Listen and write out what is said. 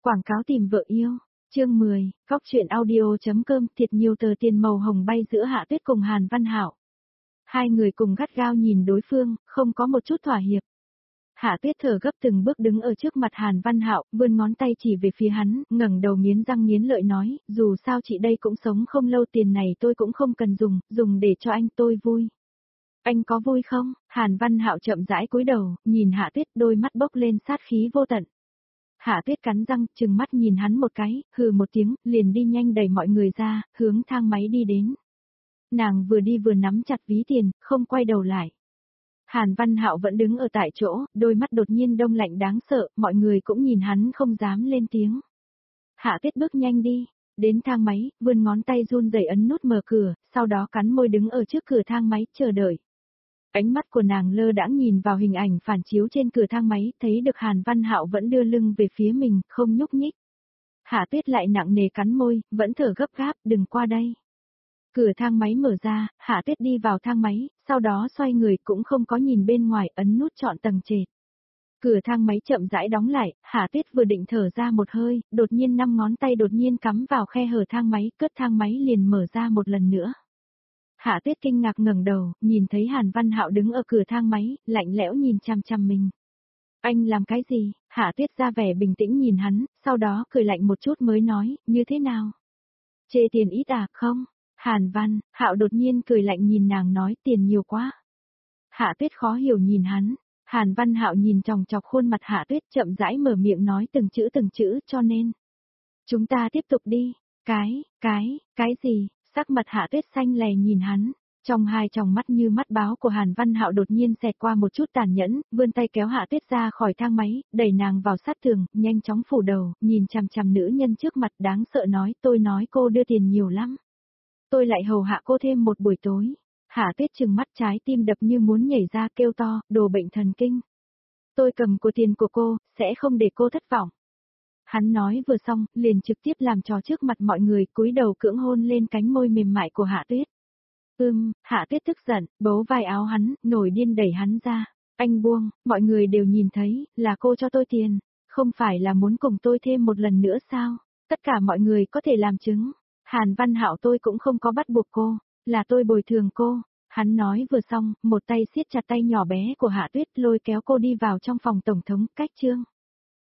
Quảng cáo tìm vợ yêu. Chương 10, Góc truyện audio.com. Thiệt nhiều tờ tiền màu hồng bay giữa Hạ Tuyết cùng Hàn Văn Hạo. Hai người cùng gắt gao nhìn đối phương, không có một chút thỏa hiệp. Hạ Tuyết thở gấp từng bước đứng ở trước mặt Hàn Văn Hạo, vươn ngón tay chỉ về phía hắn, ngẩng đầu nghiến răng nghiến lợi nói, dù sao chị đây cũng sống không lâu, tiền này tôi cũng không cần dùng để cho anh tôi vui. Anh có vui không? Hàn Văn Hạo chậm rãi cúi đầu, nhìn Hạ Tuyết, đôi mắt bốc lên sát khí vô tận. Hạ Tuyết cắn răng, trừng mắt nhìn hắn một cái, hừ một tiếng, liền đi nhanh đẩy mọi người ra, hướng thang máy đi đến. Nàng vừa đi vừa nắm chặt ví tiền, không quay đầu lại. Hàn Văn Hạo vẫn đứng ở tại chỗ, đôi mắt đột nhiên đông lạnh đáng sợ, mọi người cũng nhìn hắn không dám lên tiếng. Hạ Tuyết bước nhanh đi, đến thang máy, vươn ngón tay run rẩy ấn nút mở cửa, sau đó cắn môi đứng ở trước cửa thang máy, chờ đợi. Ánh mắt của nàng lơ đãng nhìn vào hình ảnh phản chiếu trên cửa thang máy, thấy được Hàn Văn Hạo vẫn đưa lưng về phía mình, không nhúc nhích. Hạ Tuyết lại nặng nề cắn môi, vẫn thở gấp gáp, đừng qua đây. Cửa thang máy mở ra, Hạ Tuyết đi vào thang máy, sau đó xoay người cũng không có nhìn bên ngoài, ấn nút chọn tầng trệt. Cửa thang máy chậm rãi đóng lại, Hạ Tuyết vừa định thở ra một hơi, đột nhiên 5 ngón tay đột nhiên cắm vào khe hở thang máy, cất thang máy liền mở ra một lần nữa. Hạ Tuyết kinh ngạc ngẩng đầu, nhìn thấy Hàn Văn Hạo đứng ở cửa thang máy, lạnh lẽo nhìn chằm chằm mình. Anh làm cái gì? Hạ Tuyết ra vẻ bình tĩnh nhìn hắn, sau đó cười lạnh một chút mới nói, như thế nào? Chê tiền ít à, không? Hàn Văn Hạo đột nhiên cười lạnh nhìn nàng nói, tiền nhiều quá. Hạ Tuyết khó hiểu nhìn hắn. Hàn Văn Hạo nhìn chòng chọc khuôn mặt Hạ Tuyết, chậm rãi mở miệng nói từng chữ, cho nên. Chúng ta tiếp tục đi. Cái gì? Sắc mặt Hạ Tuyết xanh lè nhìn hắn, trong hai tròng mắt như mắt báo của Hàn Văn Hạo đột nhiên xẹt qua một chút tàn nhẫn, vươn tay kéo Hạ Tuyết ra khỏi thang máy, đẩy nàng vào sát tường, nhanh chóng phủ đầu, nhìn chằm chằm nữ nhân trước mặt đáng sợ nói, tôi nói cô đưa tiền nhiều lắm. Tôi lại hầu hạ cô thêm một buổi tối. Hạ Tuyết trừng mắt, trái tim đập như muốn nhảy ra, kêu to, đồ bệnh thần kinh. Tôi cầm của tiền của cô, sẽ không để cô thất vọng. Hắn nói vừa xong, liền trực tiếp làm trò trước mặt mọi người, cúi đầu cưỡng hôn lên cánh môi mềm mại của Hạ Tuyết. Hạ Tuyết tức giận, bấu vai áo hắn, nổi điên đẩy hắn ra. Anh buông, mọi người đều nhìn thấy, là cô cho tôi tiền, không phải là muốn cùng tôi thêm một lần nữa sao? Tất cả mọi người có thể làm chứng. Hàn Văn Hạo, tôi cũng không có bắt buộc cô, là tôi bồi thường cô. Hắn nói vừa xong, một tay siết chặt tay nhỏ bé của Hạ Tuyết, lôi kéo cô đi vào trong phòng tổng thống, cách chương.